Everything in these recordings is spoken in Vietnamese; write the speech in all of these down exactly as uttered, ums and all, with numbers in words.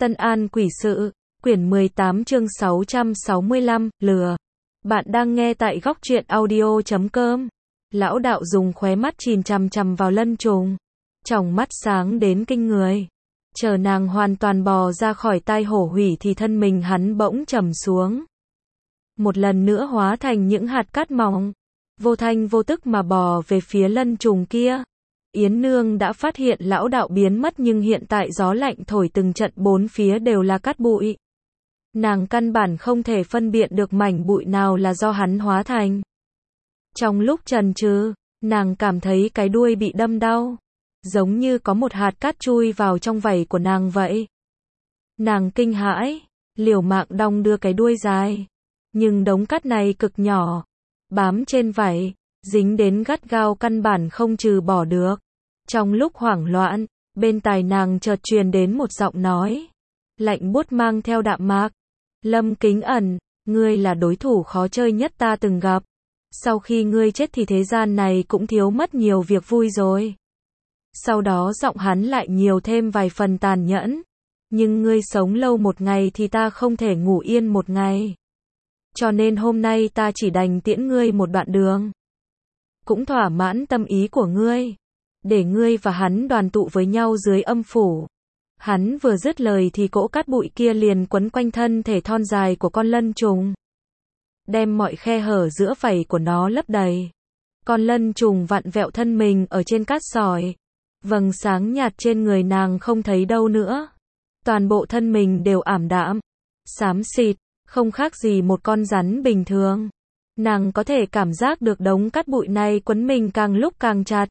Tân An Quỷ Sự, quyển mười tám chương sáu trăm sáu mươi lăm, lừa. Bạn đang nghe tại góc truyện audio chấm com. Lão đạo dùng khóe mắt chìm chằm chằm vào Lân Trùng. Tròng mắt sáng đến kinh người. Chờ nàng hoàn toàn bò ra khỏi tai hổ hủy thì thân mình hắn bỗng trầm xuống. Một lần nữa hóa thành những hạt cát mỏng. Vô thanh vô tức mà bò về phía Lân Trùng kia. Yến Nương đã phát hiện lão đạo biến mất nhưng hiện tại gió lạnh thổi từng trận bốn phía đều là cát bụi. Nàng căn bản không thể phân biệt được mảnh bụi nào là do hắn hóa thành. Trong lúc chần chừ, nàng cảm thấy cái đuôi bị đâm đau. Giống như có một hạt cát chui vào trong vảy của nàng vậy. Nàng kinh hãi, liều mạng đong đưa cái đuôi dài. Nhưng đống cát này cực nhỏ, bám trên vảy, dính đến gắt gao căn bản không trừ bỏ được. Trong lúc hoảng loạn, bên tai nàng chợt truyền đến một giọng nói. Lạnh buốt mang theo đạm mạc. Lâm Kính Ẩn, ngươi là đối thủ khó chơi nhất ta từng gặp. Sau khi ngươi chết thì thế gian này cũng thiếu mất nhiều việc vui rồi. Sau đó giọng hắn lại nhiều thêm vài phần tàn nhẫn. Nhưng ngươi sống lâu một ngày thì ta không thể ngủ yên một ngày. Cho nên hôm nay ta chỉ đành tiễn ngươi một đoạn đường. Cũng thỏa mãn tâm ý của ngươi. Để ngươi và hắn đoàn tụ với nhau dưới âm phủ. Hắn vừa dứt lời thì cỗ cát bụi kia liền quấn quanh thân thể thon dài của con lân trùng. Đem mọi khe hở giữa vảy của nó lấp đầy. Con lân trùng vặn vẹo thân mình ở trên cát sỏi. Vầng sáng nhạt trên người nàng không thấy đâu nữa. Toàn bộ thân mình đều ảm đạm, xám xịt, không khác gì một con rắn bình thường. Nàng có thể cảm giác được đống cát bụi này quấn mình càng lúc càng chặt.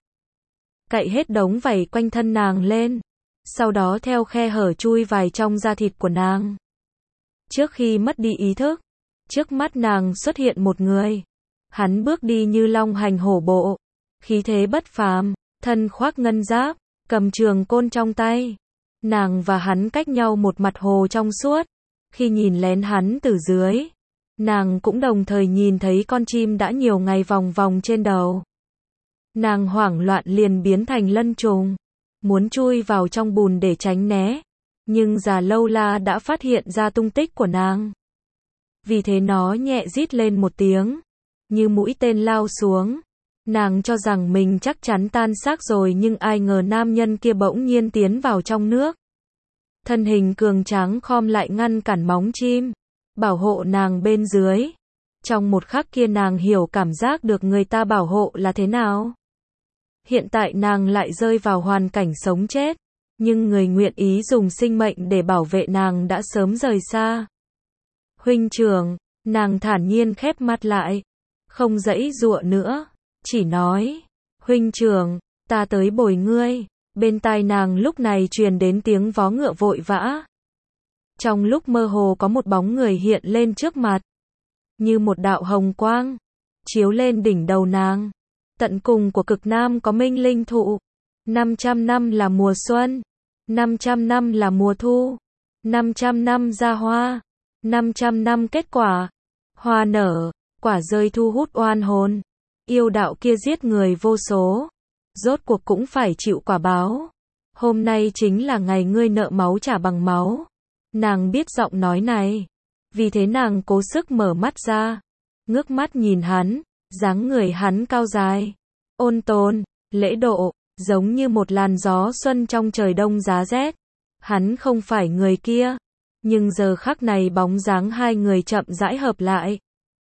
Cậy hết đống vảy quanh thân nàng lên. Sau đó theo khe hở chui vào trong da thịt của nàng. Trước khi mất đi ý thức, trước mắt nàng xuất hiện một người. Hắn bước đi như long hành hổ bộ, khí thế bất phàm, thân khoác ngân giáp, cầm trường côn trong tay. Nàng và hắn cách nhau một mặt hồ trong suốt. Khi nhìn lén hắn từ dưới, nàng cũng đồng thời nhìn thấy con chim đã nhiều ngày vòng vòng trên đầu. Nàng hoảng loạn liền biến thành lân trùng, muốn chui vào trong bùn để tránh né, nhưng già lâu la đã phát hiện ra tung tích của nàng. Vì thế nó nhẹ rít lên một tiếng, như mũi tên lao xuống. Nàng cho rằng mình chắc chắn tan xác rồi nhưng ai ngờ nam nhân kia bỗng nhiên tiến vào trong nước. Thân hình cường tráng khom lại ngăn cản móng chim, bảo hộ nàng bên dưới. Trong một khắc kia nàng hiểu cảm giác được người ta bảo hộ là thế nào. Hiện tại nàng lại rơi vào hoàn cảnh sống chết, nhưng người nguyện ý dùng sinh mệnh để bảo vệ nàng đã sớm rời xa. Huynh trưởng, nàng thản nhiên khép mắt lại, không giãy giụa nữa, chỉ nói, huynh trưởng, ta tới bồi ngươi. Bên tai nàng lúc này truyền đến tiếng vó ngựa vội vã. Trong lúc mơ hồ có một bóng người hiện lên trước mặt, như một đạo hồng quang, chiếu lên đỉnh đầu nàng. Tận cùng của cực nam có minh linh thụ. năm trăm năm là mùa xuân. năm trăm năm là mùa thu. năm trăm năm ra hoa. năm trăm năm kết quả. Hoa nở, quả rơi thu hút oan hồn. Yêu đạo kia giết người vô số. Rốt cuộc cũng phải chịu quả báo. Hôm nay chính là ngày ngươi nợ máu trả bằng máu. Nàng biết giọng nói này. Vì thế nàng cố sức mở mắt ra. Ngước mắt nhìn hắn. Dáng người hắn cao dài, ôn tồn, lễ độ, giống như một làn gió xuân trong trời đông giá rét. Hắn không phải người kia, nhưng giờ khắc này bóng dáng hai người chậm rãi hợp lại,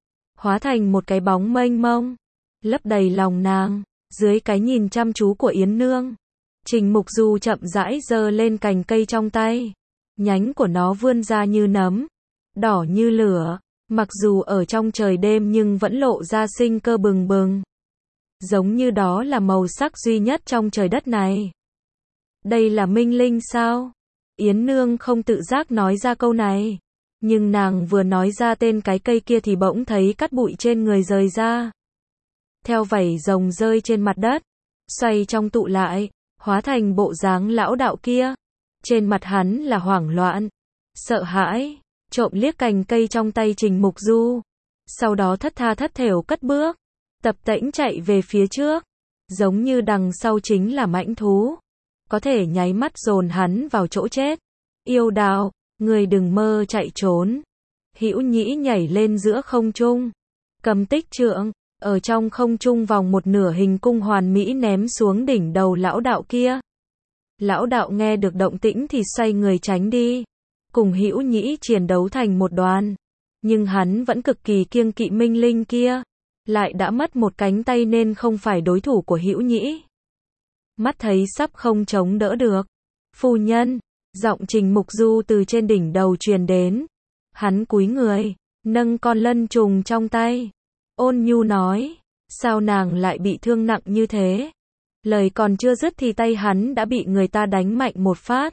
hóa thành một cái bóng mênh mông, lấp đầy lòng nàng. Dưới cái nhìn chăm chú của Yến Nương, Trình Mục Du chậm rãi giơ lên cành cây trong tay, nhánh của nó vươn ra như nấm, đỏ như lửa. Mặc dù ở trong trời đêm nhưng vẫn lộ ra sinh cơ bừng bừng. Giống như đó là màu sắc duy nhất trong trời đất này. Đây là minh linh sao? Yến Nương không tự giác nói ra câu này. Nhưng nàng vừa nói ra tên cái cây kia thì bỗng thấy cát bụi trên người rời ra. Theo vảy rồng rơi trên mặt đất, xoay trong tụ lại, hóa thành bộ dáng lão đạo kia. Trên mặt hắn là hoảng loạn, sợ hãi. Trộm liếc cành cây trong tay Trình Mục Du. Sau đó thất tha thất thểu cất bước. Tập tễnh chạy về phía trước. Giống như đằng sau chính là mãnh thú. Có thể nháy mắt dồn hắn vào chỗ chết. Yêu đạo, Người đừng mơ chạy trốn. Hữu Nhĩ nhảy lên giữa không trung, cầm tích trượng, ở trong không trung vòng một nửa hình cung hoàn mỹ ném xuống đỉnh đầu lão đạo kia. Lão đạo nghe được động tĩnh thì xoay người tránh đi, cùng Hữu Nhĩ chiến đấu thành một đoàn. Nhưng hắn vẫn cực kỳ kiêng kỵ Minh Linh kia, lại đã mất một cánh tay nên không phải đối thủ của Hữu Nhĩ. Mắt thấy sắp không chống đỡ được. Phu nhân, giọng Trình Mục Du từ trên đỉnh đầu truyền đến. Hắn cúi người, nâng con lân trùng trong tay. Ôn nhu nói, sao nàng lại bị thương nặng như thế? Lời còn chưa dứt thì tay hắn đã bị người ta đánh mạnh một phát.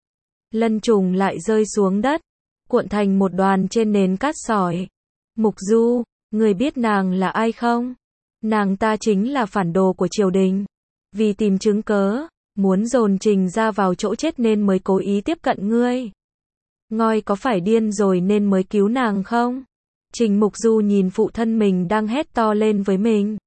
Lân trùng lại rơi xuống đất, cuộn thành một đoàn trên nền cát sỏi. Mục Du, người biết nàng là ai không? Nàng ta chính là phản đồ của triều đình. Vì tìm chứng cớ, muốn dồn Trình ra vào chỗ chết nên mới cố ý tiếp cận ngươi. Ngoi có phải điên rồi nên mới cứu nàng không? Trình Mục Du nhìn phụ thân mình đang hét to lên với mình,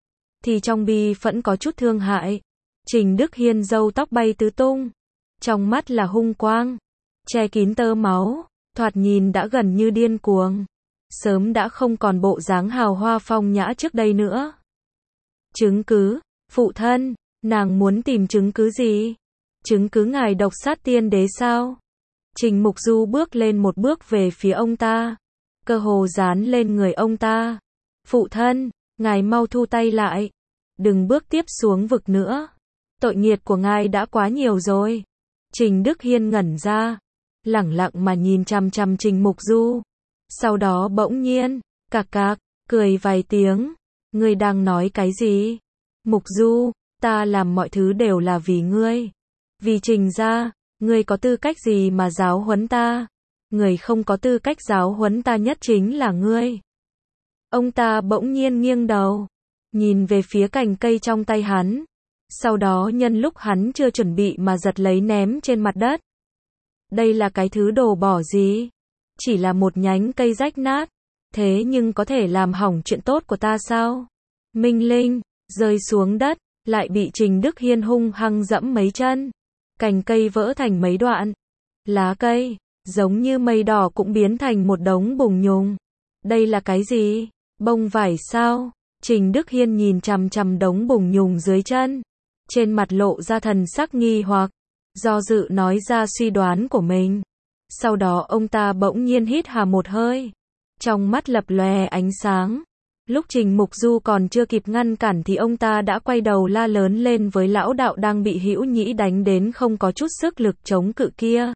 thì trong bi phẫn có chút thương hại. Trình Đức Hiên râu tóc bay tứ tung, trong mắt là hung quang, che kín tơ máu, thoạt nhìn đã gần như điên cuồng, sớm đã không còn bộ dáng hào hoa phong nhã trước đây nữa. Chứng cứ, phụ thân, nàng muốn tìm chứng cứ gì? Chứng cứ ngài độc sát tiên đế sao? Trình Mục Du bước lên một bước về phía ông ta, cơ hồ dán lên người ông ta. Phụ thân, ngài mau thu tay lại, đừng bước tiếp xuống vực nữa. Tội nghiệt của ngài đã quá nhiều rồi. Trình Đức Hiên ngẩn ra, lẳng lặng mà nhìn chằm chằm Trình Mục Du. Sau đó bỗng nhiên, cạc cạc, cười vài tiếng. Ngươi đang nói cái gì? Mục Du, ta làm mọi thứ đều là vì ngươi. Vì Trình gia, ngươi có tư cách gì mà giáo huấn ta? Người không có tư cách giáo huấn ta nhất chính là ngươi. Ông ta bỗng nhiên nghiêng đầu, nhìn về phía cành cây trong tay hắn. Sau đó nhân lúc hắn chưa chuẩn bị mà giật lấy ném trên mặt đất. Đây là cái thứ đồ bỏ gì? Chỉ là một nhánh cây rách nát, thế nhưng có thể làm hỏng chuyện tốt của ta sao? Minh Linh, rơi xuống đất, lại bị Trình Đức Hiên hung hăng dẫm mấy chân. Cành cây vỡ thành mấy đoạn. Lá cây, giống như mây đỏ cũng biến thành một đống bùn nhùng. Đây là cái gì? Bông vải sao? Trình Đức Hiên nhìn chằm chằm đống bùn nhùng dưới chân, trên mặt lộ ra thần sắc nghi hoặc, do dự nói ra suy đoán của mình. Sau đó ông ta bỗng nhiên hít hà một hơi, trong mắt lập lòe ánh sáng. Lúc Trình Mục Du còn chưa kịp ngăn cản thì ông ta đã quay đầu la lớn lên với lão đạo đang bị Hữu Nhĩ đánh đến không có chút sức lực chống cự kia.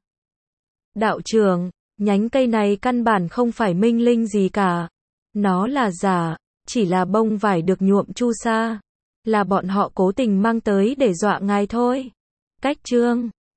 Đạo trưởng, nhánh cây này căn bản không phải minh linh gì cả. Nó là giả, chỉ là bông vải được nhuộm chu sa. Là bọn họ cố tình mang tới để dọa ngài thôi. Cách chương